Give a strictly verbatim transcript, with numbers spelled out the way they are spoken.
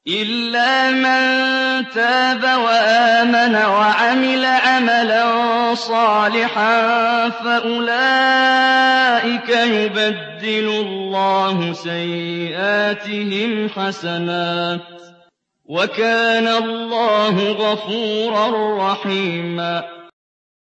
إِلَّا مَن تَابَ وَآمَنَ وَعَمِلَ عَمَلًا صَالِحًا فَأُولَٰئِكَ يُبَدِّلُ اللَّهُ سَيِّئَاتِهِمْ حَسَنَاتٍ ۗ وَكَانَ اللَّهُ غَفُورًا رَّحِيمًا